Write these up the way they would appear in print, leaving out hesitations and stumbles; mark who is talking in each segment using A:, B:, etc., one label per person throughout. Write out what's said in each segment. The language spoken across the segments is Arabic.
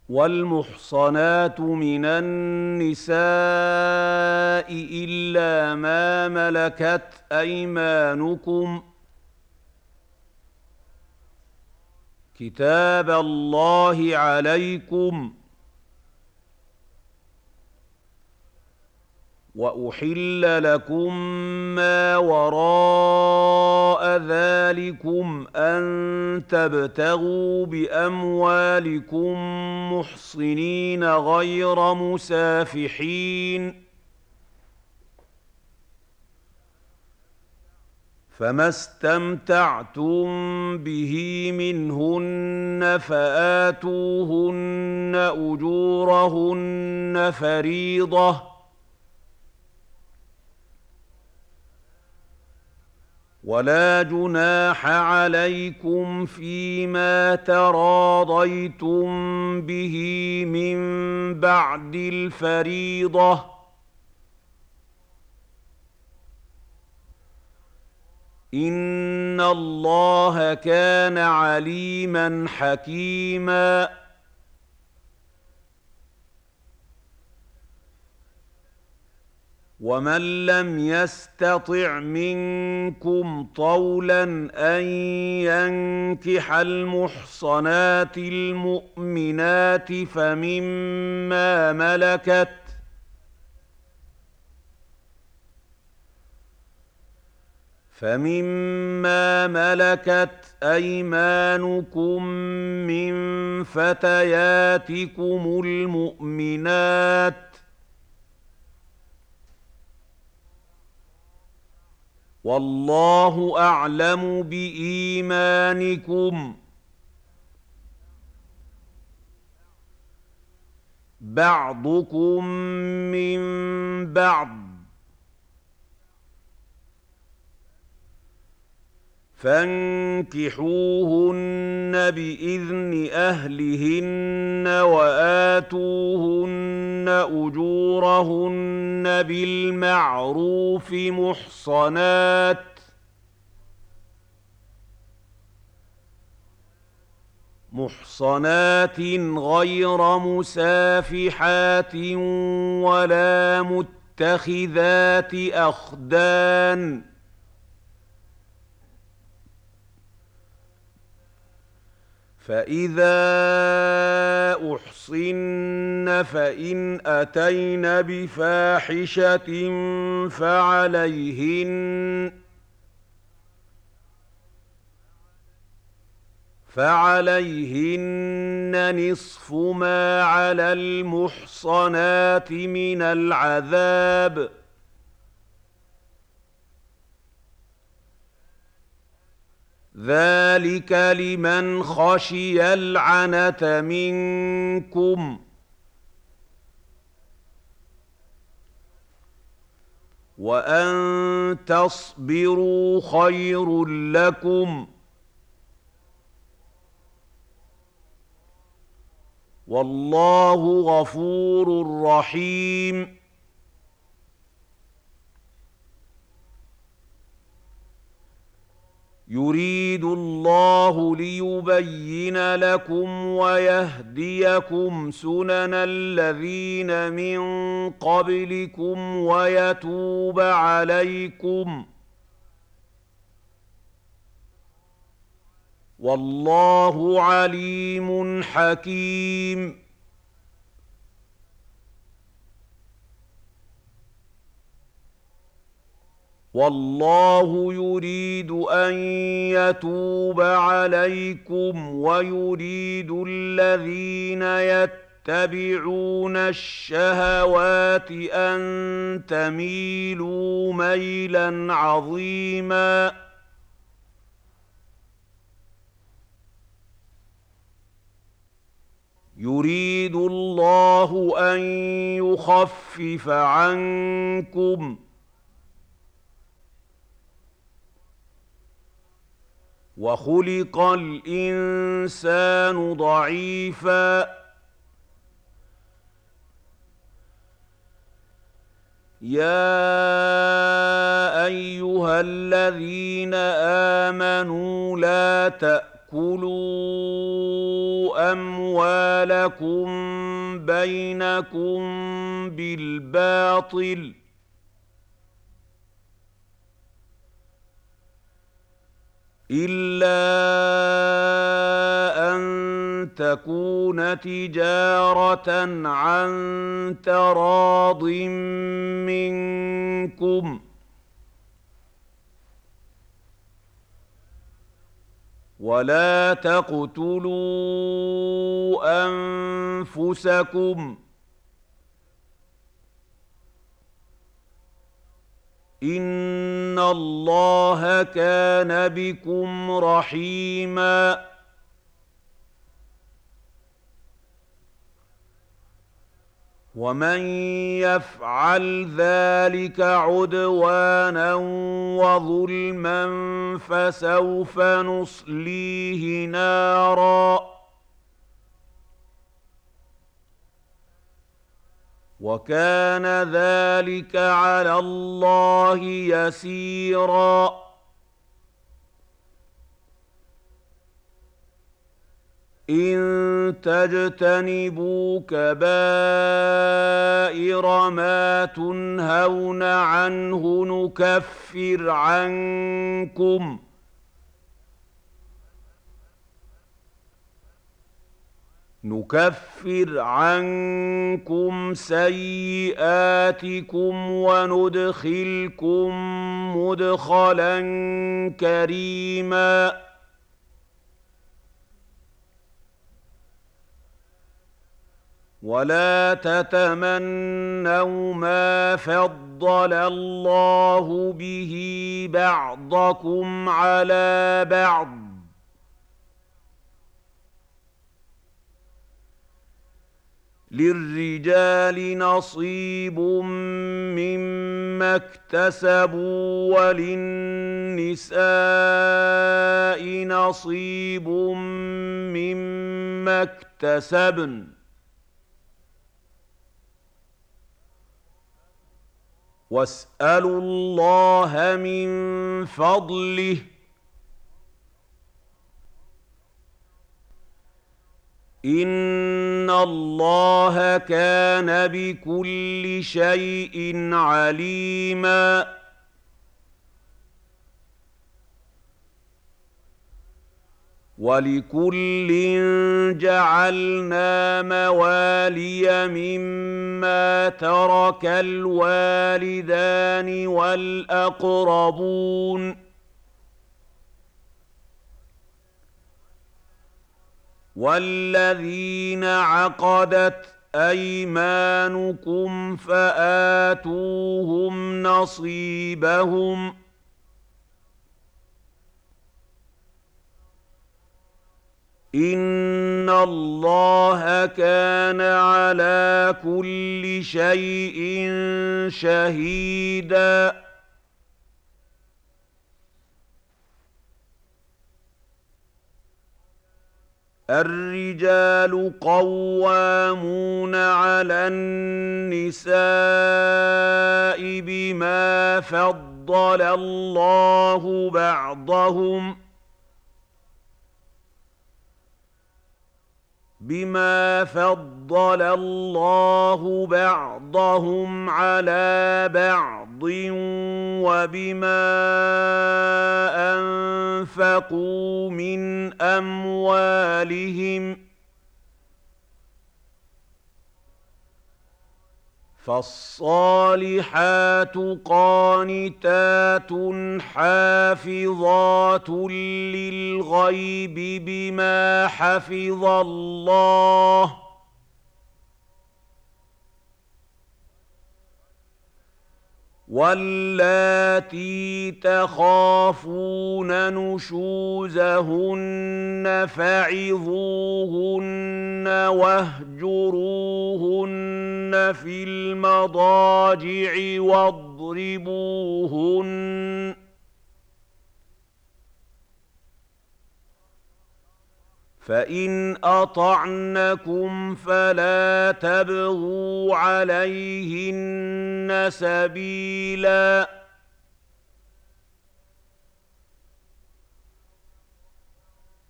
A: والمحصنات من النساء إلا ما ملكت أيمانكم كتاب الله عليكم. وأحل لكم ما وراء ذلكم أن تبتغوا بأموالكم محصنين غير مسافحين، فما استمتعتم به منهن فآتوهن أجورهن فريضة، ولا جناح عليكم فيما تراضيتم به من بعد الفريضة، إن الله كان عليما حكيما. ومن لم يستطع منكم طولا أن ينكح المحصنات المؤمنات فمما ملكت أيمانكم من فتياتكم المؤمنات، والله أعلم بإيمانكم، بعضكم من بعض، فانكحوهن بإذن أهلهن وآتوهن أجورهن بالمعروف محصنات غير مسافحات ولا متخذات أخدان، فإذا أحصن فإن أتين بفاحشة فعليهن نصف ما على المحصنات من العذاب، ذلك لمن خشي العنة منكم، وأن تصبروا خير لكم، والله غفور رحيم. يريد الله ليبين لكم ويهديكم سنن الذين من قبلكم ويتوب عليكم، والله عليم حكيم. والله يريد أن يتوب عليكم ويريد الذين يتبعون الشهوات أن تميلوا ميلا عظيما. يريد الله أن يخفف عنكم، وخلق الإنسان ضعيفا. يا أيها الذين آمنوا لا تأكلوا تأكلوا أموالكم بينكم بالباطل إلا أن تكون تجارة عن تراض منكم ولا تقتلوا أنفسكم إن الله كان بكم رحيما ومن يفعل ذلك عدوانا وظلما فسوف نصليه نارا وكان ذلك على الله يسيرا إن تجتنبوا كبائر ما تنهون عنه نكفر عنكم سيئاتكم وندخلكم مدخلا كريما ولا تتمنوا ما فضل الله به بعضكم على بعض للرجال نصيب مما اكتسبوا وللنساء نصيب مما اكتسبن واسألوا الله من فضله إن الله كان بكل شيء عليما ولكل جعلنا موالي مما ترك الوالدان والأقربون والذين عقدت أيمانكم فآتوهم نصيبهم إن الله كان على كل شيء شهيدا الرجال قوامون على النساء بما فضل الله بعضهم على بعض وبما أنفقوا من أموالهم فالصالحات قانتات حافظات للغيب بما حفظ الله واللاتي تخافون نشوزهن فعظوهن واهجروهن في المضاجع واضربوهن فإن أطعنكم فلا تبغوا عليهن سبيلا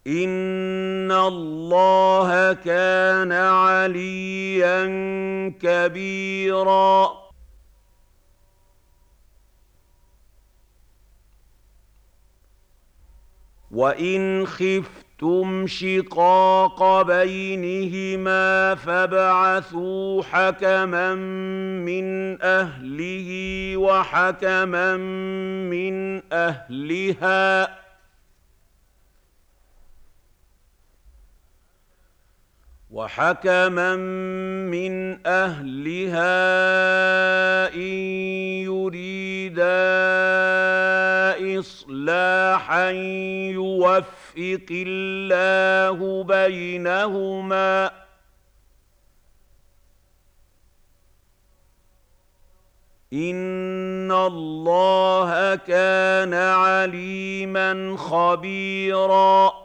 A: إِنَّ اللَّهَ كَانَ عَلِيًّا كَبِيرًا. وَإِنْ خِفْتُمْ شِقَاقَ بَيْنِهِمَا فَابْعَثُوا حَكَمًا مِّنْ أَهْلِهِ وَحَكَمًا مِّنْ أَهْلِهَا إِن يُرِيدَا إِصْلَاحًا يُوَفِّقِ اللَّهُ بَيْنَهُمَا ۗ إِنَّ اللَّهَ كَانَ عَلِيمًا خَبِيرًا.